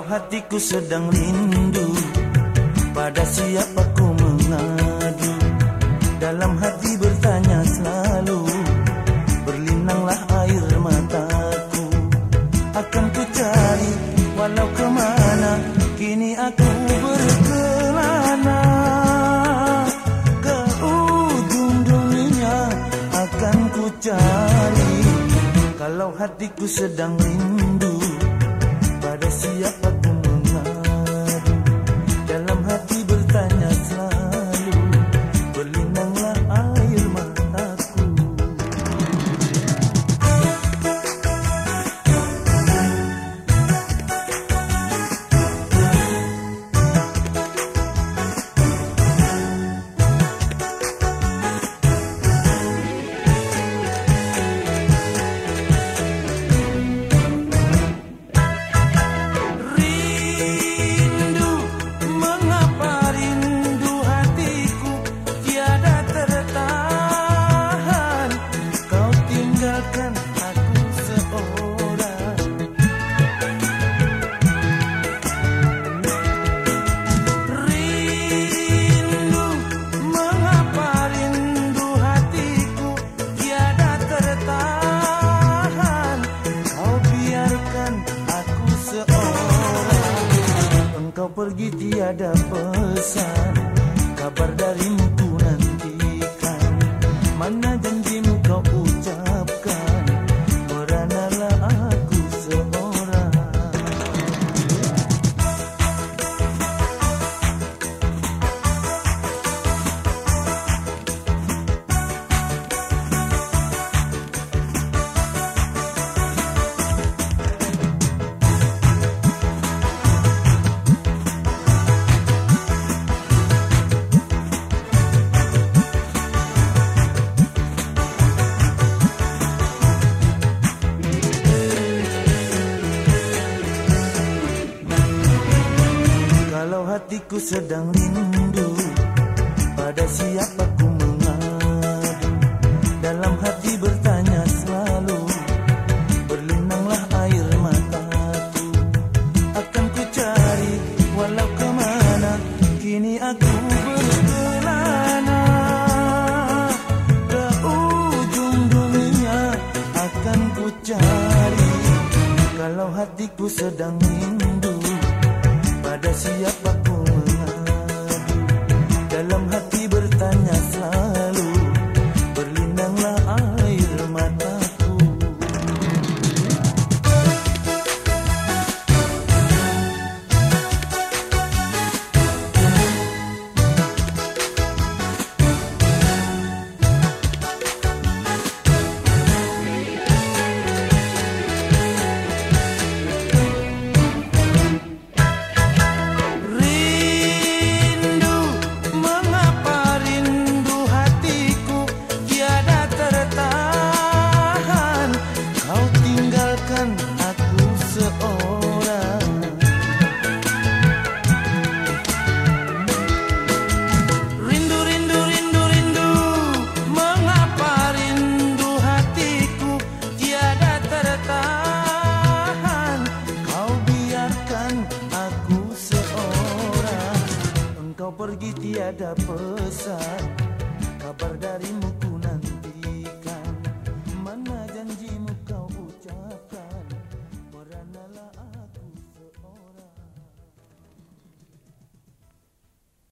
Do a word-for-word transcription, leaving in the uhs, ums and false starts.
hatiku sedang rindu, pada siapa ku mengadu? Dalam hati bertanya selalu, berlinanglah air mataku. Akan ku cari walau kemana, kini aku berkelana. Ke ujung dunia akan ku cari, kalau hatiku sedang rindu, pada siapa ku mengadu? Dalam hati bertanya selalu, berlinanglah air mataku. Kau pergi tiada pesan, kabar darimu ku nantikan. Mana janjimu kau ucapkan, meranalah aku seorang. Kalau hatiku sedang rindu, pada siapa ku mengadu? Dalam hati bertanya selalu, berlinanglah air mataku. Akan ku cari walau kemana, kini aku berkelana. Ke ujung dunia akan ku cari, kalau hatiku sedang rindu, pada siapa ku mengadu? Dalam hati bertanya selalu, berlinanglah air mataku. Kau pergi tiada pesan, kabar darimu